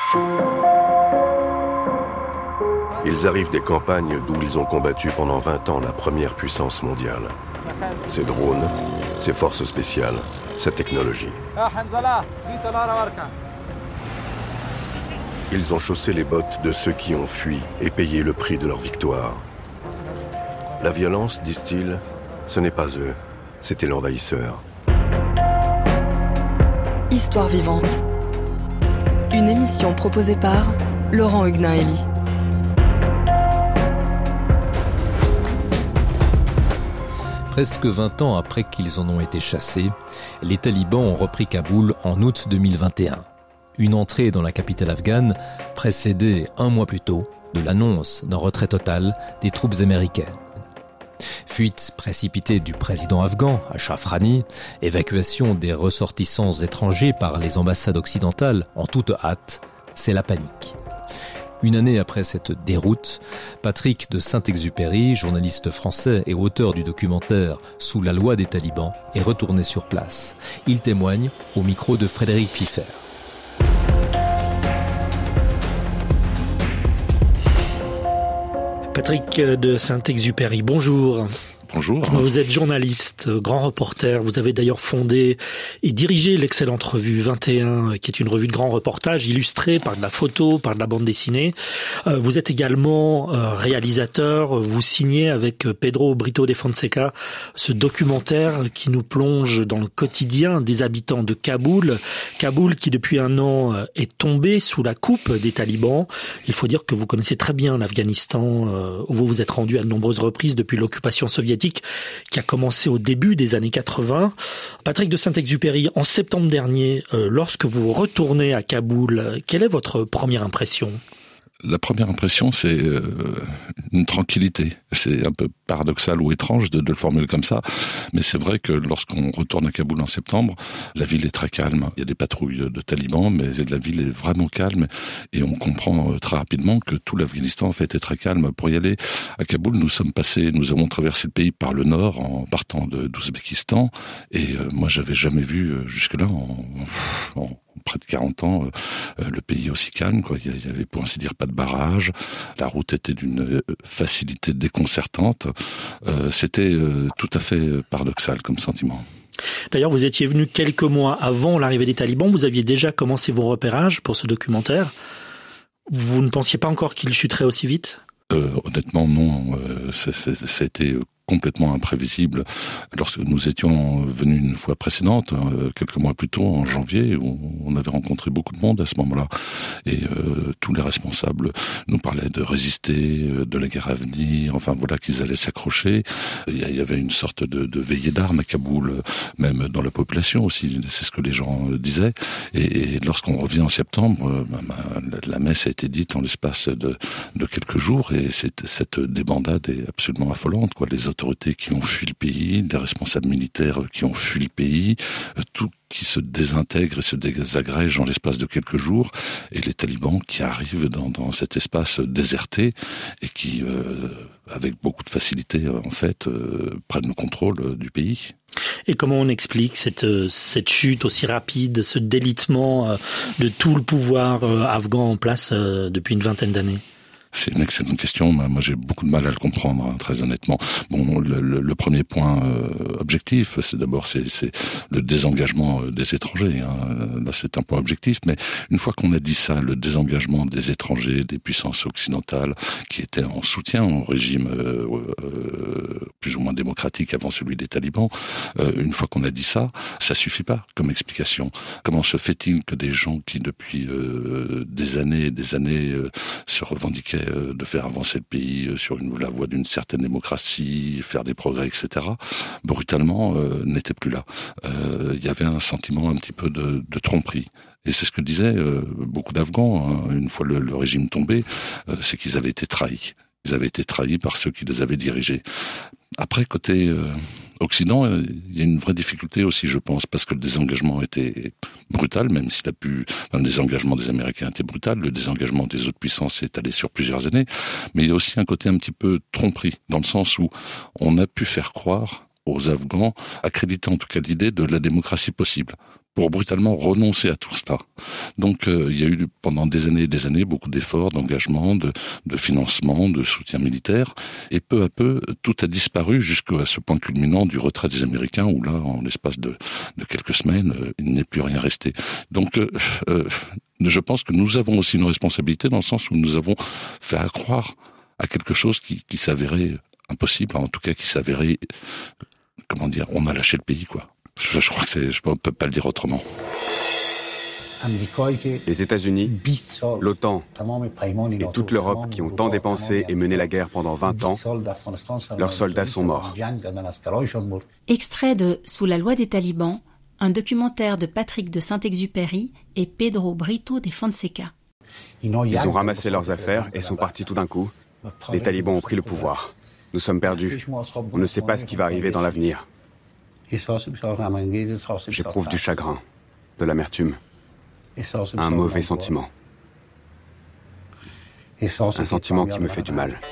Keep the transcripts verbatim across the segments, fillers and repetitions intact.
Ils arrivent des campagnes d'où ils ont combattu pendant vingt ans la première puissance mondiale. Ces drones, ces forces spéciales, cette technologie. Ils ont chaussé les bottes de ceux qui ont fui et payé le prix de leur victoire. La violence, disent-ils, ce n'est pas eux, c'était l'envahisseur. Histoire vivante. Une émission proposée par Laurent Huguenin-Hélie. Presque vingt ans après qu'ils en ont été chassés, les talibans ont repris Kaboul en août deux mille vingt et un. Une entrée dans la capitale afghane précédée un mois plus tôt de l'annonce d'un retrait total des troupes américaines. Fuite précipitée du président afghan, Ashraf Ghani, évacuation des ressortissants étrangers par les ambassades occidentales en toute hâte, c'est la panique. Une année après cette déroute, Patrick de Saint-Exupéry, journaliste français et auteur du documentaire « Sous la loi des talibans », est retourné sur place. Il témoigne au micro de Frédéric Piffer. Patrick de Saint-Exupéry, bonjour. Bonjour. Vous êtes journaliste, grand reporter. Vous avez d'ailleurs fondé et dirigé l'excellente revue vingt et un, qui est une revue de grands reportages illustrée par de la photo, par de la bande dessinée. Vous êtes également réalisateur. Vous signez avec Pedro Brito de Fonseca ce documentaire qui nous plonge dans le quotidien des habitants de Kaboul. Kaboul qui depuis un an est tombé sous la coupe des talibans. Il faut dire que vous connaissez très bien l'Afghanistan, où vous vous êtes rendu à de nombreuses reprises depuis l'occupation soviétique qui a commencé au début des années quatre-vingts. Patrick de Saint-Exupéry, en septembre dernier, euh, lorsque vous retournez à Kaboul, quelle est votre première impression ? La première impression, c'est euh, une tranquillité. C'est un peu paradoxal ou étrange de, de le formuler comme ça, mais c'est vrai que lorsqu'on retourne à Kaboul en septembre, la ville est très calme. Il y a des patrouilles de talibans, mais la ville est vraiment calme et on comprend très rapidement que tout l'Afghanistan en fait est très calme. Pour y aller à Kaboul, nous sommes passés, nous avons traversé le pays par le nord en partant de, d'Ouzbékistan et euh, moi j'avais jamais vu euh, jusque-là en, en près de quarante ans, euh, le pays aussi calme, quoi. Il y avait pour ainsi dire pas de barrage. La route était d'une facilité déconcertante. Euh, c'était euh, tout à fait paradoxal comme sentiment. D'ailleurs, vous étiez venu quelques mois avant l'arrivée des talibans. Vous aviez déjà commencé vos repérages pour ce documentaire. Vous ne pensiez pas encore qu'il chuterait aussi vite ? euh, Honnêtement, non. Euh, ça, ça, ça a été complètement imprévisible. Lorsque nous étions venus une fois précédente, euh, quelques mois plus tôt, en janvier, où on avait rencontré beaucoup de monde à ce moment-là. Et euh, tous les responsables nous parlaient de résister, de la guerre à venir, enfin voilà, qu'ils allaient s'accrocher. Il y avait une sorte de, de veillée d'armes à Kaboul, même dans la population aussi, c'est ce que les gens disaient. Et, et lorsqu'on revient en septembre, bah, la messe a été dite en l'espace de, de quelques jours, et c'est, cette débandade est absolument affolante, quoi. Les autres autorités qui ont fui le pays, des responsables militaires qui ont fui le pays, tout qui se désintègre et se désagrège en l'espace de quelques jours, et les talibans qui arrivent dans, dans cet espace déserté et qui, euh, avec beaucoup de facilité, en fait, euh, prennent le contrôle du pays. Et comment on explique cette, cette chute aussi rapide, ce délitement de tout le pouvoir afghan en place depuis une vingtaine d'années ? C'est une excellente question. Moi, j'ai beaucoup de mal à le comprendre, hein, très honnêtement. Bon, le, le, le premier point euh, objectif, c'est d'abord c'est, c'est le désengagement des étrangers. Hein. Là, c'est un point objectif. Mais une fois qu'on a dit ça, le désengagement des étrangers, des puissances occidentales, qui étaient en soutien au régime euh, euh, plus ou moins démocratique avant celui des talibans, euh, une fois qu'on a dit ça, ça suffit pas comme explication. Comment se fait-il que des gens qui depuis euh, des années et des années euh, se revendiquaient de faire avancer le pays sur une, la voie d'une certaine démocratie, faire des progrès, et cetera, brutalement, euh, n'était plus là. Euh, il y avait un sentiment un petit peu de, de tromperie. Et c'est ce que disaient euh, beaucoup d'Afghans, hein, une fois le, le régime tombé, euh, c'est qu'ils avaient été trahis. Ils avaient été trahis par ceux qui les avaient dirigés. Après, côté euh, Occident, il y a une vraie difficulté aussi, je pense, parce que le désengagement était brutal, même s'il a pu... Enfin, le désengagement des Américains était brutal, le désengagement des autres puissances est allé sur plusieurs années, mais il y a aussi un côté un petit peu tromperie, dans le sens où on a pu faire croire aux Afghans, accréditer en tout cas l'idée de la démocratie possible. pour brutalement renoncer à tout cela. Donc euh, il y a eu pendant des années et des années beaucoup d'efforts, d'engagement, de, de financement, de soutien militaire, et peu à peu tout a disparu jusqu'à ce point culminant du retrait des Américains où là, en l'espace de, de quelques semaines, euh, il n'est plus rien resté. Donc euh, euh, je pense que nous avons aussi une responsabilité dans le sens où nous avons fait accroire à quelque chose qui, qui s'avérait impossible, en tout cas qui s'avérait, comment dire, on a lâché le pays, quoi. Je, je crois que c'est, je ne peux pas le dire autrement. Les États-Unis, l'OTAN et toute l'Europe qui ont tant dépensé et mené la guerre pendant vingt ans, leurs soldats sont morts. Extrait de Sous la loi des talibans, un documentaire de Patrick de Saint-Exupéry et Pedro Brito de Fonseca. Ils ont ramassé leurs affaires et sont partis tout d'un coup. Les talibans ont pris le pouvoir. Nous sommes perdus. On ne sait pas ce qui va arriver dans l'avenir. J'éprouve du chagrin, de l'amertume, un mauvais sentiment. Un sentiment qui me fait du mal.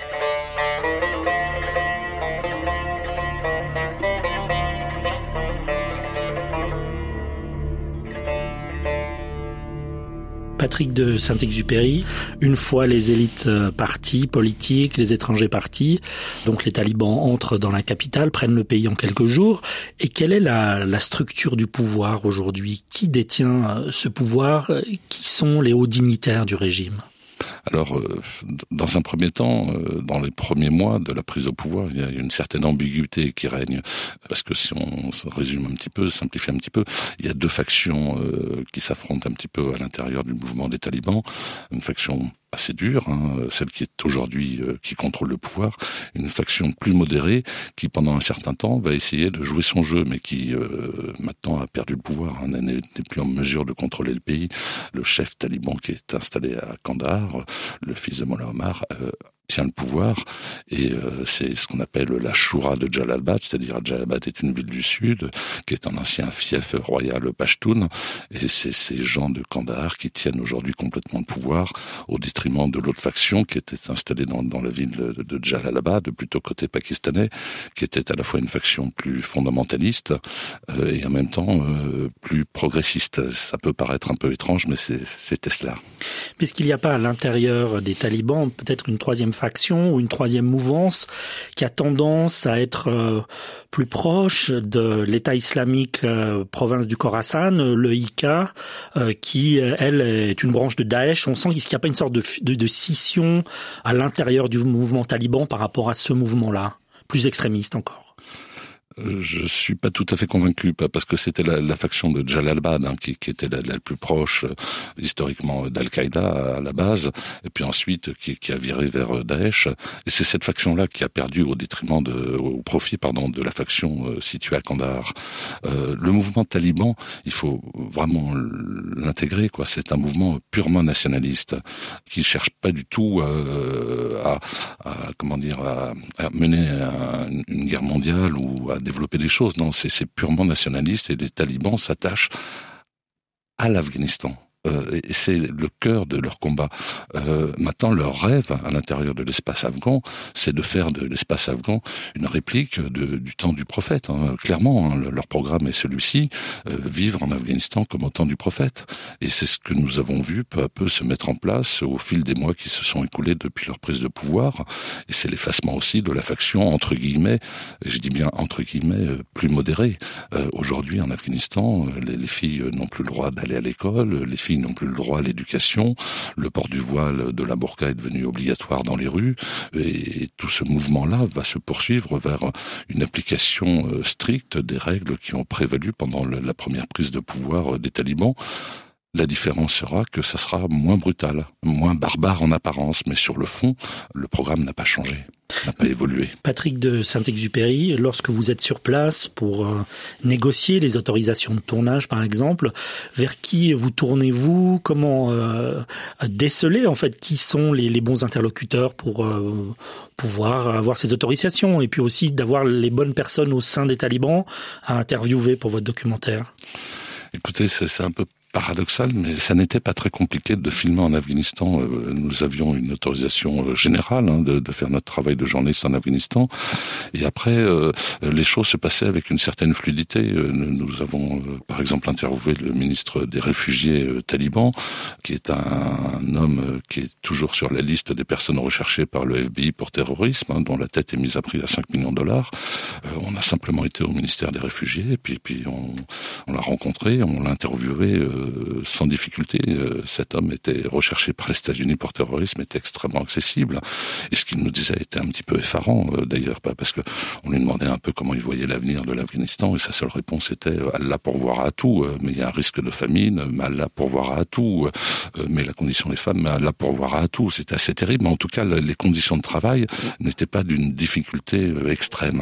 Patrick de Saint-Exupéry, une fois les élites parties, politiques, les étrangers partis, donc les talibans entrent dans la capitale, prennent le pays en quelques jours. Et quelle est la, la structure du pouvoir aujourd'hui ? Qui détient ce pouvoir ? Qui sont les hauts dignitaires du régime ? Alors, euh, dans un premier temps, euh, dans les premiers mois de la prise au pouvoir, il y a une certaine ambiguïté qui règne. Parce que si on se résume un petit peu, simplifie un petit peu, il y a deux factions euh, qui s'affrontent un petit peu à l'intérieur du mouvement des talibans. Une faction assez dure, hein, celle qui est aujourd'hui, euh, qui contrôle le pouvoir, une faction plus modérée qui, pendant un certain temps, va essayer de jouer son jeu, mais qui, euh, maintenant, a perdu le pouvoir, hein, n'est plus en mesure de contrôler le pays. Le chef taliban qui est installé à Kandahar, le fils de Mollah Omar, euh, tient le pouvoir, et euh, c'est ce qu'on appelle la Choura de Jalalabad, c'est-à-dire Jalalabad est une ville du sud, qui est un ancien fief royal Pashtun, et c'est ces gens de Kandahar qui tiennent aujourd'hui complètement le pouvoir, au détriment de l'autre faction qui était installée dans, dans la ville de, de Jalalabad, plutôt côté pakistanais, qui était à la fois une faction plus fondamentaliste, euh, et en même temps euh, plus progressiste. Ça peut paraître un peu étrange, mais c'est, c'était cela. Mais est-ce qu'il n'y a pas à l'intérieur des talibans peut-être une troisième faction ou une troisième mouvance qui a tendance à être euh, plus proche de l'État islamique euh, province du Khorasan, le I K, euh, qui, elle, est une branche de Daesh. On sent qu'il n'y a pas une sorte de, de, de scission à l'intérieur du mouvement taliban par rapport à ce mouvement-là, plus extrémiste encore. Je suis pas tout à fait convaincu, parce que c'était la, la faction de Jalalabad hein, qui, qui était la, la plus proche euh, historiquement d'Al-Qaïda à la base, et puis ensuite qui, qui a viré vers Daesh. Et c'est cette faction-là qui a perdu au détriment de, au profit pardon de la faction euh, située à Kandahar. Euh, le mouvement taliban, il faut vraiment l'intégrer, quoi. C'est un mouvement purement nationaliste qui cherche pas du tout euh, à, à comment dire à, à mener un, une guerre mondiale ou à développer des choses. Non, c'est, c'est purement nationaliste et les talibans s'attachent à l'Afghanistan. Euh, et c'est le cœur de leur combat. Euh, maintenant, leur rêve à l'intérieur de l'espace afghan, c'est de faire de l'espace afghan une réplique de, du temps du prophète. Hein. Clairement, hein, leur programme est celui-ci, euh, vivre en Afghanistan comme au temps du prophète. Et c'est ce que nous avons vu peu à peu se mettre en place au fil des mois qui se sont écoulés depuis leur prise de pouvoir. Et c'est l'effacement aussi de la faction, entre guillemets, et je dis bien entre guillemets, plus modérée. Euh, aujourd'hui, en Afghanistan, les, les filles n'ont plus le droit d'aller à l'école, les filles n'ont plus le droit à l'éducation, le port du voile de la burqa est devenu obligatoire dans les rues, et tout ce mouvement-là va se poursuivre vers une application stricte des règles qui ont prévalu pendant la première prise de pouvoir des talibans. La différence sera que ça sera moins brutal, moins barbare en apparence, mais sur le fond, le programme n'a pas changé, n'a pas évolué. Patrick de Saint-Exupéry, lorsque vous êtes sur place pour euh, négocier les autorisations de tournage, par exemple, vers qui vous tournez-vous ? Comment euh, déceler en fait qui sont les, les bons interlocuteurs pour euh, pouvoir avoir ces autorisations, et puis aussi d'avoir les bonnes personnes au sein des talibans à interviewer pour votre documentaire ? Écoutez, c'est, c'est un peu paradoxal, mais ça n'était pas très compliqué de filmer en Afghanistan. Nous avions une autorisation générale hein, de, de faire notre travail de journaliste en Afghanistan. Et après, euh, les choses se passaient avec une certaine fluidité. Nous avons, euh, par exemple, interviewé le ministre des réfugiés euh, talibans, qui est un, un homme qui est toujours sur la liste des personnes recherchées par le F B I pour terrorisme, hein, dont la tête est mise à prix à cinq millions de dollars. Euh, on a simplement été au ministère des réfugiés, et puis, puis on, on l'a rencontré, on l'a interviewé euh, sans difficulté. Euh, cet homme était recherché par les États-Unis pour terrorisme, était extrêmement accessible. Et ce qu'il nous disait était un petit peu effarant, euh, d'ailleurs, parce que on lui demandait un peu comment il voyait l'avenir de l'Afghanistan, et sa seule réponse était euh, Allah pourvoira à tout, euh, mais il y a un risque de famine, mais Allah pourvoira à tout, euh, mais la condition des femmes, mais Allah pourvoira à tout. C'était assez terrible, mais en tout cas, les conditions de travail n'étaient pas d'une difficulté euh, extrême.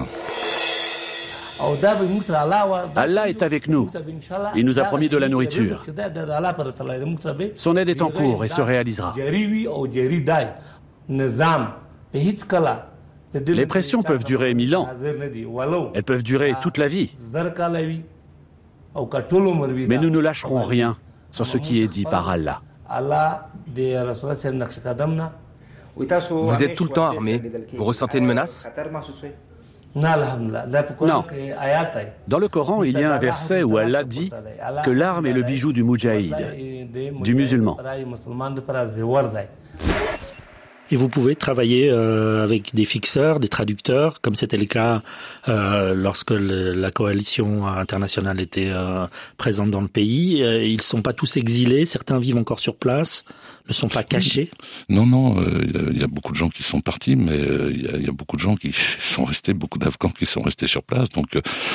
Allah est avec nous. Il nous a promis de la nourriture. Son aide est en cours et se réalisera. Les pressions peuvent durer mille ans. Elles peuvent durer toute la vie. Mais nous ne lâcherons rien sur ce qui est dit par Allah. Vous êtes tout le temps armé. Vous ressentez une menace ? Non. Dans le Coran, il y a un verset où Allah dit que l'arme est le bijou du moudjahid, du musulman. Et vous pouvez travailler euh, avec des fixeurs, des traducteurs, comme c'était le cas euh, lorsque le, la coalition internationale était euh, présente dans le pays. Euh, ils ne sont pas tous exilés, certains vivent encore sur place, ne sont pas cachés. Non, non, il euh, y, y a beaucoup de gens qui sont partis, mais il euh, y, y a beaucoup de gens qui sont restés, beaucoup d'Afghans qui sont restés sur place. Donc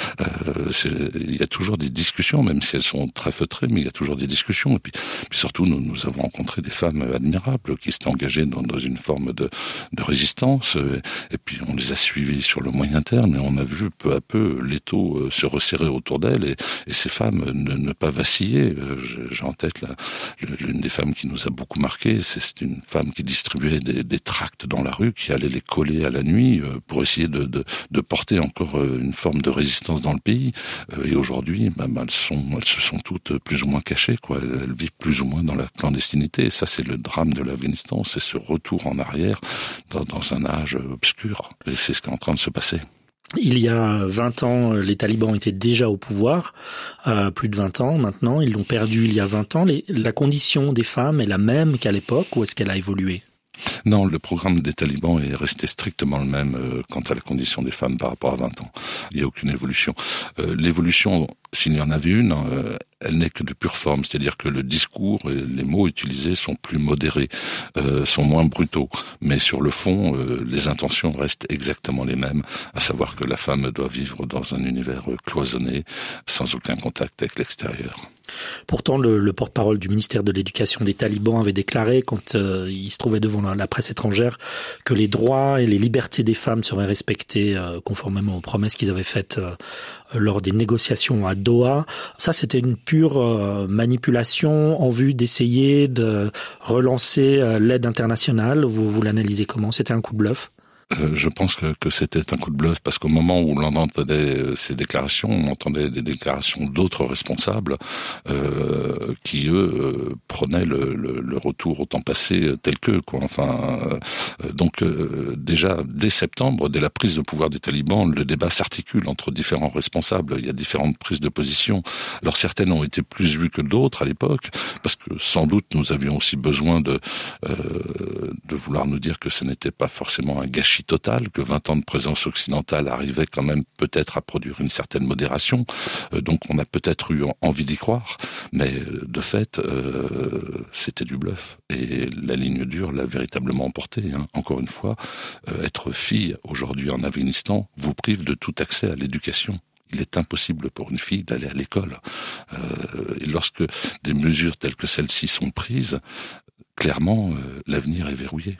il y a toujours des discussions, même si elles sont très feutrées, mais il y a toujours des discussions. Et puis, puis surtout, nous, nous avons rencontré des femmes admirables qui s'étaient engagées dans, dans une forme de, de résistance, et puis on les a suivis sur le moyen terme, et on a vu peu à peu l'étau se resserrer autour d'elles, et, et ces femmes ne, ne pas vaciller. J'ai en tête la, l'une des femmes qui nous a beaucoup marqué, c'est une femme qui distribuait des, des tracts dans la rue, qui allait les coller à la nuit pour essayer de, de, de porter encore une forme de résistance dans le pays. Et aujourd'hui, bah, bah, elles, sont, elles se sont toutes plus ou moins cachées, quoi. Elles, elles vivent plus ou moins dans la clandestinité, et ça c'est le drame de l'Afghanistan, c'est ce retour en arrière dans, dans un âge obscur. Et c'est ce qui est en train de se passer. Il y a vingt ans, les talibans étaient déjà au pouvoir, euh, plus de vingt ans maintenant, ils l'ont perdu il y a vingt ans. Les, la condition des femmes est la même qu'à l'époque, ou est-ce qu'elle a évolué ? Non, le programme des talibans est resté strictement le même euh, quant à la condition des femmes par rapport à vingt ans. Il n'y a aucune évolution. Euh, l'évolution, s'il y en avait une, euh, elle n'est que de pure forme, c'est-à-dire que le discours et les mots utilisés sont plus modérés, euh, sont moins brutaux. Mais sur le fond, euh, les intentions restent exactement les mêmes, à savoir que la femme doit vivre dans un univers cloisonné, sans aucun contact avec l'extérieur. Pourtant, le, le porte-parole du ministère de l'Éducation des talibans avait déclaré, quand euh, il se trouvait devant la, la presse étrangère, que les droits et les libertés des femmes seraient respectés euh, conformément aux promesses qu'ils avaient faites euh, lors des négociations à Doha. Ça, c'était une pure euh, manipulation en vue d'essayer de relancer euh, l'aide internationale. Vous, vous l'analysez comment ? C'était un coup de bluff ? Euh, je pense que, que c'était un coup de bluff, parce qu'au moment où l'on entendait ces déclarations, on entendait des déclarations d'autres responsables euh, qui, eux, euh, prenaient le, le, le retour au temps passé tel que, quoi. Enfin, euh, donc euh, déjà, dès septembre, dès la prise de pouvoir des talibans, le débat s'articule entre différents responsables. Il y a différentes prises de position. Alors certaines ont été plus vues que d'autres à l'époque, parce que sans doute nous avions aussi besoin de, euh, de vouloir nous dire que ce n'était pas forcément un gâchis total, que vingt ans de présence occidentale arrivait quand même peut-être à produire une certaine modération. Euh, donc on a peut-être eu envie d'y croire, mais de fait, euh, c'était du bluff. Et la ligne dure l'a véritablement emporté. Hein. Encore une fois, euh, être fille aujourd'hui en Afghanistan vous prive de tout accès à l'éducation. Il est impossible pour une fille d'aller à l'école. Euh, et lorsque des mesures telles que celles-ci sont prises, clairement, euh, l'avenir est verrouillé.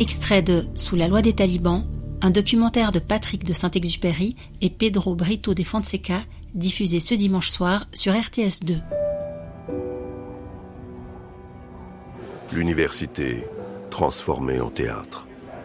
Extrait de Sous la loi des talibans, un documentaire de Patrick de Saint-Exupéry et Pedro Brito de Fonseca, diffusé ce dimanche soir sur R T S deux. L'université transformée en théâtre.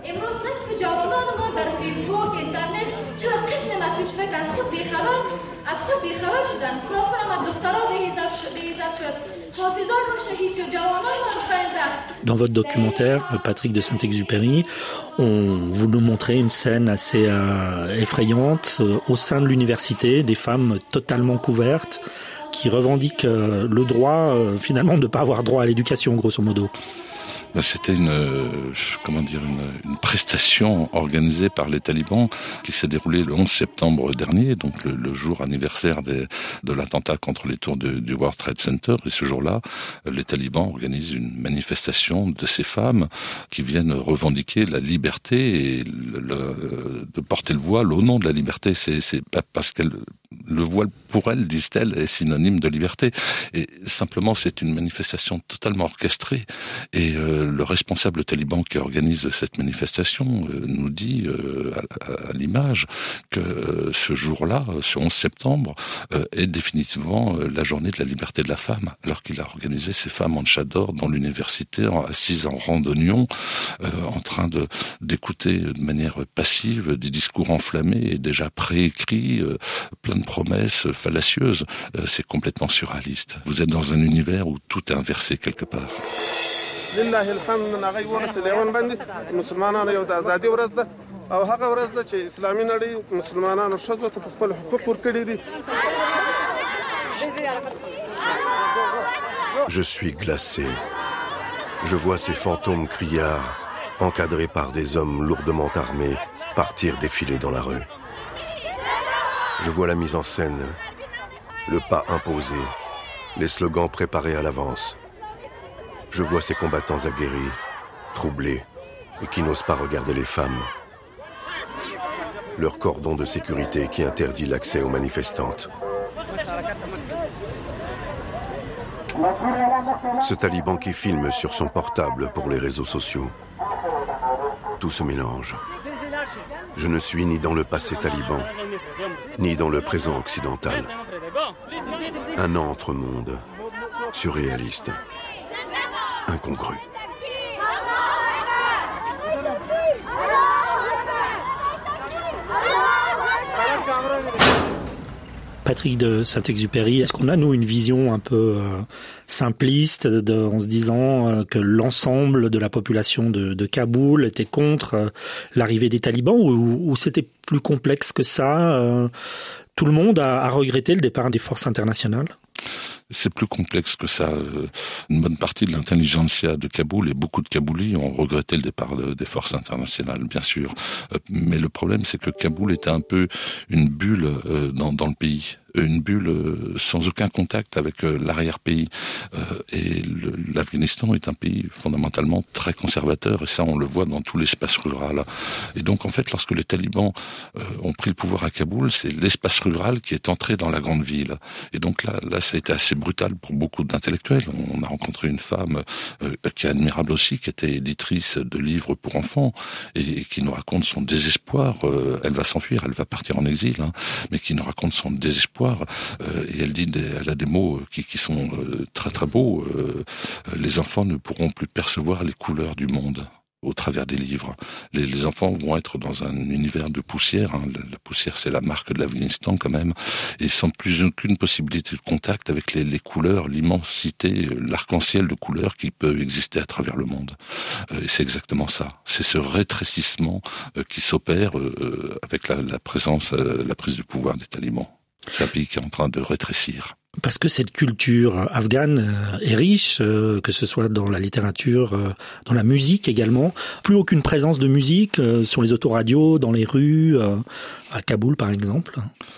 Dans votre documentaire, Patrick de Saint-Exupéry, on, vous nous montrez une scène assez euh, effrayante euh, au sein de l'université, des femmes totalement couvertes qui revendiquent euh, le droit, euh, finalement, de ne pas avoir droit à l'éducation, grosso modo. C'était une, euh, comment dire, une, une prestation organisée par les talibans qui s'est déroulée le onze septembre dernier, donc le, le jour anniversaire des, de l'attentat contre les tours de, du World Trade Center. Et ce jour-là, les talibans organisent une manifestation de ces femmes qui viennent revendiquer la liberté et le, le, de porter le voile au nom de la liberté. C'est, c'est pas parce qu'elle le voile pour elles, disent-elles, est synonyme de liberté. Et simplement, c'est une manifestation totalement orchestrée. Et euh, le responsable taliban qui organise cette manifestation euh, nous dit euh, à, à l'image que euh, ce jour-là, ce onze septembre, euh, est définitivement euh, la journée de la liberté de la femme, alors qu'il a organisé ces femmes en tchador dans l'université, assises en rang d'oignons, euh, en train de d'écouter de manière passive des discours enflammés et déjà préécrits, euh, plein de promesses fallacieuses. Euh, c'est complètement surréaliste. Vous êtes dans un univers où tout est inversé quelque part. Je suis glacé. Je vois ces fantômes criards, encadrés par des hommes lourdement armés, partir défiler dans la rue. Je vois la mise en scène, le pas imposé, les slogans préparés à l'avance. Je vois ces combattants aguerris, troublés, et qui n'osent pas regarder les femmes. Leur cordon de sécurité qui interdit l'accès aux manifestantes. Ce taliban qui filme sur son portable pour les réseaux sociaux. Tout se mélange. Je ne suis ni dans le passé taliban, ni dans le présent occidental. Un entre-monde, surréaliste, incongru. Patrick de Saint-Exupéry, est-ce qu'on a, nous, une vision un peu euh, simpliste de, en se disant euh, que l'ensemble de la population de, de Kaboul était contre euh, l'arrivée des talibans, ou, ou c'était plus complexe que ça euh, tout le monde a, a regretté le départ des forces internationales? C'est plus complexe que ça. Une bonne partie de l'intelligentsia de Kaboul et beaucoup de Kaboulis ont regretté le départ de, des forces internationales, bien sûr. Mais le problème, c'est que Kaboul était un peu une bulle dans, dans le pays. Une bulle sans aucun contact avec l'arrière-pays. Et le, l'Afghanistan est un pays fondamentalement très conservateur, et ça on le voit dans tout l'espace rural. Et donc en fait, lorsque les talibans ont pris le pouvoir à Kaboul, c'est l'espace rural qui est entré dans la grande ville. Et donc là, là ça a été assez brutal pour beaucoup d'intellectuels. On a rencontré une femme qui est admirable aussi, qui était éditrice de livres pour enfants, et, et qui nous raconte son désespoir. Elle va s'enfuir, elle va partir en exil, hein, mais qui nous raconte son désespoir. Euh, et elle dit, des, elle a des mots qui, qui sont euh, très très beaux. Euh, les enfants ne pourront plus percevoir les couleurs du monde au travers des livres. Les, les enfants vont être dans un univers de poussière. Hein. La poussière, c'est la marque de l'Afghanistan quand même, et sans plus aucune possibilité de contact avec les, les couleurs, l'immensité, l'arc-en-ciel de couleurs qui peut exister à travers le monde. Euh, et c'est exactement ça. C'est ce rétrécissement euh, qui s'opère euh, avec la, la présence, euh, la prise du pouvoir des talibans. C'est un pays qui est en train de rétrécir. Parce que cette culture afghane est riche, euh, que ce soit dans la littérature, euh, dans la musique également. Plus aucune présence de musique euh, sur les autoradios, dans les rues, euh, à Kaboul par exemple.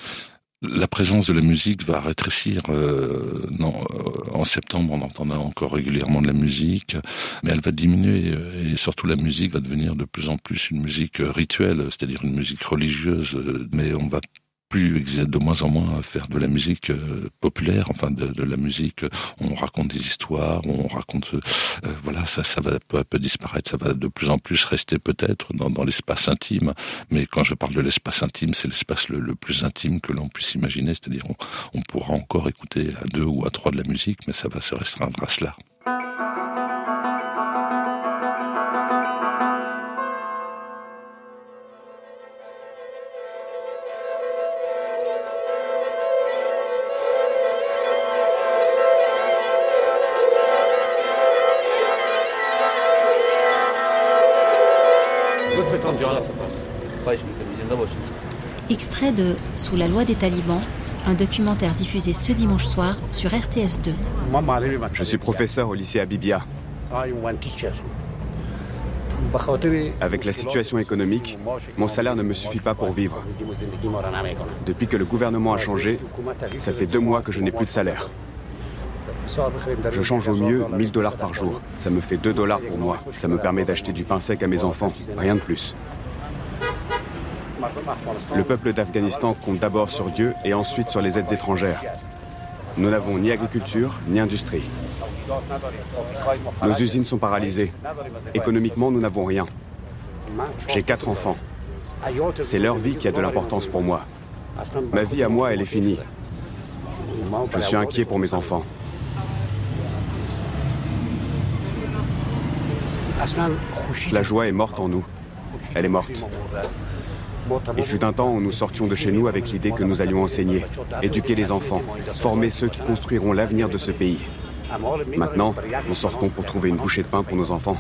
La présence de la musique va rétrécir. Euh, non, euh, en septembre, on entendra encore régulièrement de la musique, mais elle va diminuer, et surtout la musique va devenir de plus en plus une musique rituelle, c'est-à-dire une musique religieuse. Mais on va plus de moins en moins faire de la musique euh, populaire, enfin de, de la musique, euh, on raconte des histoires, on raconte, euh, voilà, ça, ça va peu à peu disparaître, ça va de plus en plus rester peut-être dans, dans l'espace intime, mais quand je parle de l'espace intime, c'est l'espace le, le plus intime que l'on puisse imaginer, c'est-à-dire on, on pourra encore écouter à deux ou à trois de la musique, mais ça va se restreindre à cela. Extrait de Sous la loi des talibans, un documentaire diffusé ce dimanche soir sur R T S deux. Je suis professeur au lycée Habibia. Avec la situation économique, mon salaire ne me suffit pas pour vivre. Depuis que le gouvernement a changé, ça fait deux mois que je n'ai plus de salaire. Je change au mieux mille dollars par jour. Ça me fait deux dollars pour moi. Ça me permet d'acheter du pain sec à mes enfants, rien de plus. Le peuple d'Afghanistan compte d'abord sur Dieu et ensuite sur les aides étrangères. Nous n'avons ni agriculture, ni industrie. Nos usines sont paralysées. Économiquement, nous n'avons rien. J'ai quatre enfants. C'est leur vie qui a de l'importance pour moi. Ma vie à moi, elle est finie. Je suis inquiet pour mes enfants. La joie est morte en nous. Elle est morte. Il fut un temps où nous sortions de chez nous avec l'idée que nous allions enseigner, éduquer les enfants, former ceux qui construiront l'avenir de ce pays. Maintenant, nous sortons pour trouver une bouchée de pain pour nos enfants.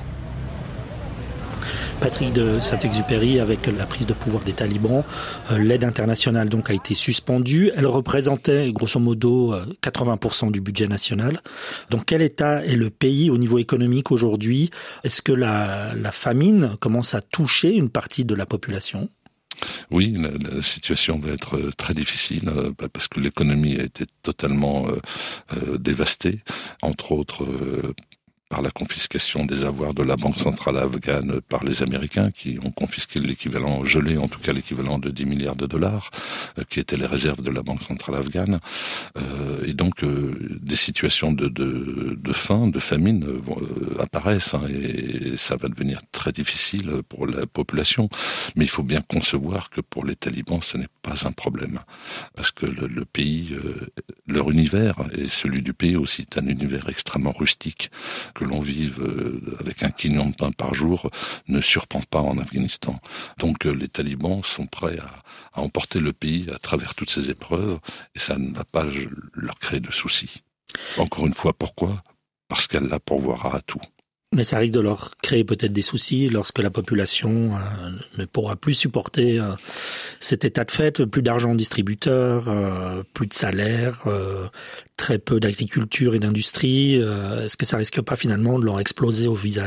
Patrick de Saint-Exupéry, avec la prise de pouvoir des talibans, euh, l'aide internationale donc a été suspendue. Elle représentait grosso modo euh, quatre-vingts pour cent du budget national. Dans quel état est le pays au niveau économique aujourd'hui? Est-ce que la, la famine commence à toucher une partie de la population? Oui, la, la situation va être très difficile euh, parce que l'économie a été totalement euh, euh, dévastée, entre autres euh, par la confiscation des avoirs de la Banque centrale afghane par les Américains qui ont confisqué l'équivalent gelé, en tout cas l'équivalent de dix milliards de dollars, euh, qui étaient les réserves de la Banque centrale afghane. Euh, et donc euh, des situations de, de, de faim, de famine euh, apparaissent hein, et ça va devenir très difficile pour la population. Mais il faut bien concevoir que pour les talibans, ce n'est pas un problème. Parce que le, le pays, euh, leur univers, et celui du pays aussi, est un univers extrêmement rustique. Que l'on vive avec un quignon de pain par jour ne surprend pas en Afghanistan. Donc les talibans sont prêts à, à emporter le pays à travers toutes ces épreuves et ça ne va pas leur créer de soucis. Encore une fois, pourquoi ? Parce qu'Allah pourvoira à tout. Mais ça risque de leur créer peut-être des soucis lorsque la population euh, ne pourra plus supporter euh, cet état de fait, plus d'argent au distributeur, euh, plus de salaire, euh, très peu d'agriculture et d'industrie. Euh, est-ce que ça risque pas finalement de leur exploser au visage ?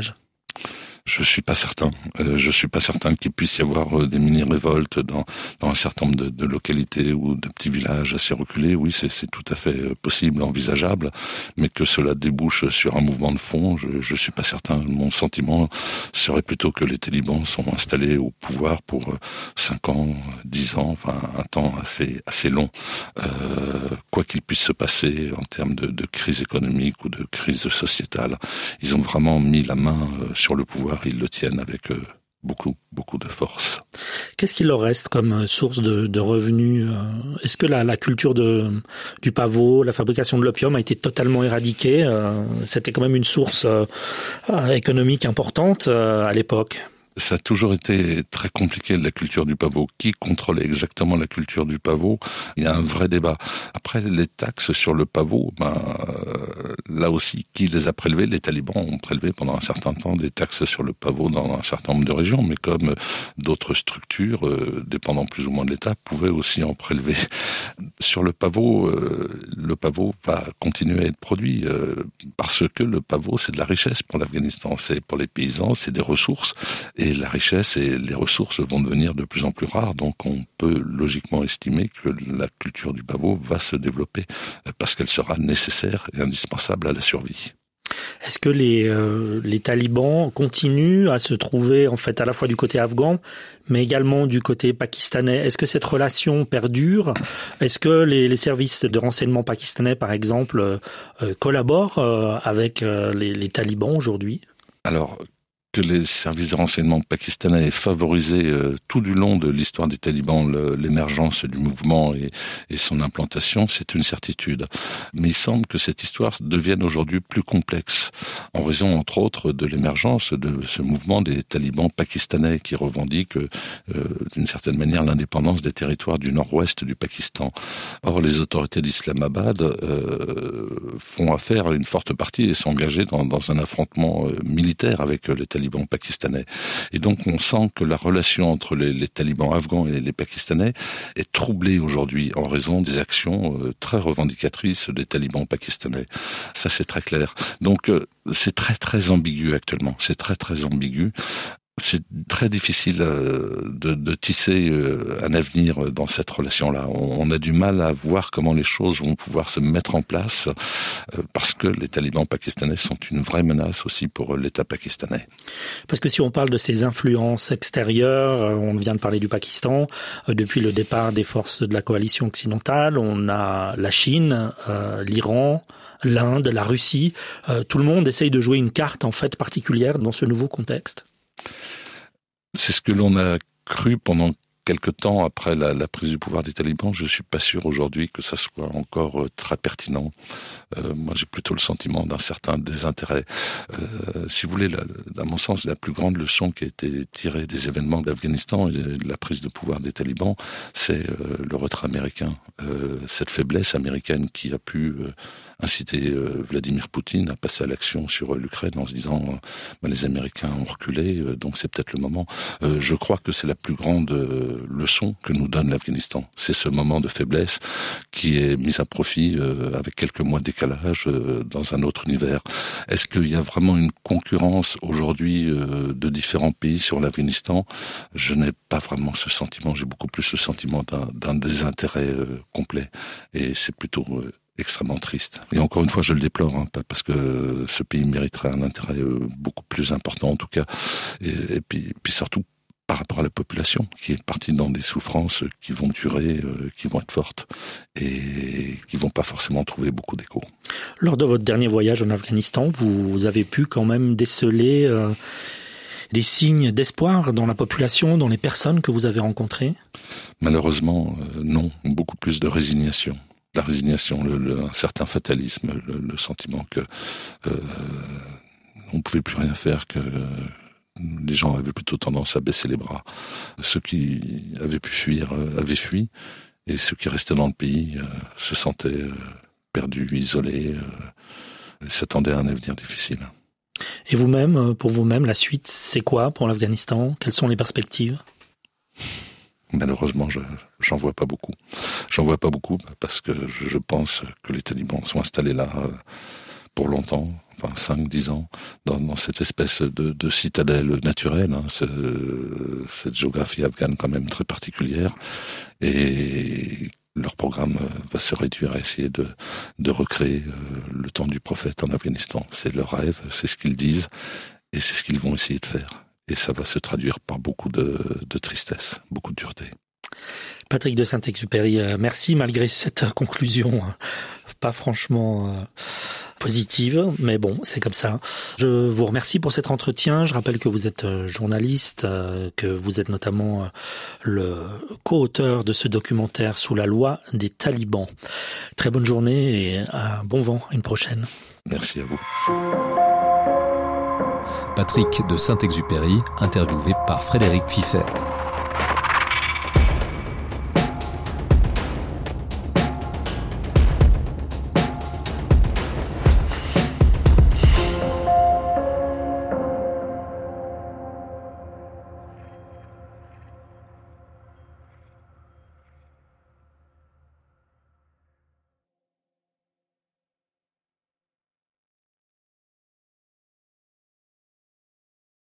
Je suis pas certain. Euh, je suis pas certain qu'il puisse y avoir des mini-révoltes dans, dans un certain nombre de, de localités ou de petits villages assez reculés. Oui, c'est, c'est tout à fait possible, envisageable, mais que cela débouche sur un mouvement de fond, je, je suis pas certain. Mon sentiment serait plutôt que les talibans sont installés au pouvoir pour cinq ans, dix ans, enfin un temps assez assez long. Euh, quoi qu'il puisse se passer en termes de, de crise économique ou de crise sociétale, ils ont vraiment mis la main sur le pouvoir. Ils le tiennent avec euh, beaucoup, beaucoup de force. Qu'est-ce qu'il leur reste comme source de, de revenus ? Est-ce que la, la culture de, du pavot, la fabrication de l'opium a été totalement éradiquée ? C'était quand même une source euh, économique importante euh, à l'époque. Ça a toujours été très compliqué, la culture du pavot. Qui contrôle exactement la culture du pavot ? Il y a un vrai débat. Après, les taxes sur le pavot, ben, euh, là aussi, qui les a prélevées ? Les talibans ont prélevé pendant un certain temps des taxes sur le pavot dans un certain nombre de régions, mais comme d'autres structures, euh, dépendant plus ou moins de l'État, pouvaient aussi en prélever. Sur le pavot, euh, le pavot va continuer à être produit, euh, parce que le pavot, c'est de la richesse pour l'Afghanistan. C'est pour les paysans, c'est des ressources. Et Et la richesse et les ressources vont devenir de plus en plus rares, donc on peut logiquement estimer que la culture du pavot va se développer parce qu'elle sera nécessaire et indispensable à la survie. Est-ce que les, euh, les talibans continuent à se trouver en fait à la fois du côté afghan, mais également du côté pakistanais? Est-ce que cette relation perdure? Est-ce que les, les services de renseignement pakistanais, par exemple, euh, collaborent euh, avec euh, les, les talibans aujourd'hui? Alors, que les services de renseignement pakistanais aient favorisé euh, tout du long de l'histoire des talibans le, l'émergence du mouvement et, et son implantation, c'est une certitude. Mais il semble que cette histoire devienne aujourd'hui plus complexe, en raison, entre autres, de l'émergence de ce mouvement des talibans pakistanais qui revendiquent, euh, d'une certaine manière, l'indépendance des territoires du nord-ouest du Pakistan. Or, les autorités d'Islamabad euh, font affaire à une forte partie et sont engagées dans, dans un affrontement euh, militaire avec euh, les talibans pakistanais. Et donc on sent que la relation entre les, les talibans afghans et les pakistanais est troublée aujourd'hui en raison des actions euh, très revendicatrices des talibans pakistanais. Ça c'est très clair. Donc euh, c'est très très ambigu actuellement. C'est très très ambigu. C'est très difficile de, de tisser un avenir dans cette relation-là. On a du mal à voir comment les choses vont pouvoir se mettre en place parce que les talibans pakistanais sont une vraie menace aussi pour l'État pakistanais. Parce que si on parle de ces influences extérieures, on vient de parler du Pakistan, depuis le départ des forces de la coalition occidentale, on a la Chine, euh, l'Iran, l'Inde, la Russie. Euh, tout le monde essaye de jouer une carte en fait particulière dans ce nouveau contexte. C'est ce que l'on a cru pendant quelque temps après la, la prise du pouvoir des talibans. Je suis pas sûr aujourd'hui que ça soit encore euh, très pertinent. Euh, moi, j'ai plutôt le sentiment d'un certain désintérêt. Euh, si vous voulez, la, à mon sens, la plus grande leçon qui a été tirée des événements d'Afghanistan et de la prise de pouvoir des talibans, c'est euh, le retrait américain. Euh, cette faiblesse américaine qui a pu euh, inciter euh, Vladimir Poutine à passer à l'action sur euh, l'Ukraine en se disant euh, ben, les Américains ont reculé, euh, donc c'est peut-être le moment. Euh, je crois que c'est la plus grande euh, leçon que nous donne l'Afghanistan. C'est ce moment de faiblesse qui est mis à profit euh, avec quelques mois de décalage euh, dans un autre univers. Est-ce qu'il y a vraiment une concurrence aujourd'hui euh, de différents pays sur l'Afghanistan? Je n'ai pas vraiment ce sentiment. J'ai beaucoup plus le sentiment d'un, d'un désintérêt euh, complet. Et c'est plutôt euh, extrêmement triste. Et encore une fois, je le déplore, hein, parce que ce pays mériterait un intérêt euh, beaucoup plus important en tout cas. Et, et puis, puis surtout, par rapport à la population, qui est partie dans des souffrances qui vont durer, euh, qui vont être fortes, et qui vont pas forcément trouver beaucoup d'écho. Lors de votre dernier voyage en Afghanistan, vous avez pu quand même déceler euh, des signes d'espoir dans la population, dans les personnes que vous avez rencontrées? Malheureusement, euh, non. Beaucoup plus de résignation. La résignation, le, le, un certain fatalisme, le, le sentiment que euh, on pouvait plus rien faire, que euh, les gens avaient plutôt tendance à baisser les bras. Ceux qui avaient pu fuir euh, avaient fui, et ceux qui restaient dans le pays euh, se sentaient euh, perdus, isolés, euh, s'attendaient à un avenir difficile. Et vous-même, pour vous-même, la suite, c'est quoi pour l'Afghanistan? Quelles sont les perspectives? Malheureusement, je j'en vois pas beaucoup. J'en vois pas beaucoup parce que je pense que les talibans sont installés là euh, pour longtemps. Enfin, cinq, dix ans, dans, dans cette espèce de, de citadelle naturelle, hein, ce, cette géographie afghane quand même très particulière, et leur programme va se réduire à essayer de, de recréer euh, le temps du prophète en Afghanistan. C'est leur rêve, c'est ce qu'ils disent, et c'est ce qu'ils vont essayer de faire. Et ça va se traduire par beaucoup de, de tristesse, beaucoup de dureté. Patrick de Saint-Exupéry, merci malgré cette conclusion pas franchement euh, positive, mais bon, c'est comme ça. Je vous remercie pour cet entretien. Je rappelle que vous êtes journaliste, euh, que vous êtes notamment euh, le co-auteur de ce documentaire Sous la loi des talibans. Très bonne journée et un bon vent à une prochaine. Merci à vous. Patrick de Saint-Exupéry, interviewé par Frédéric Pfiffer.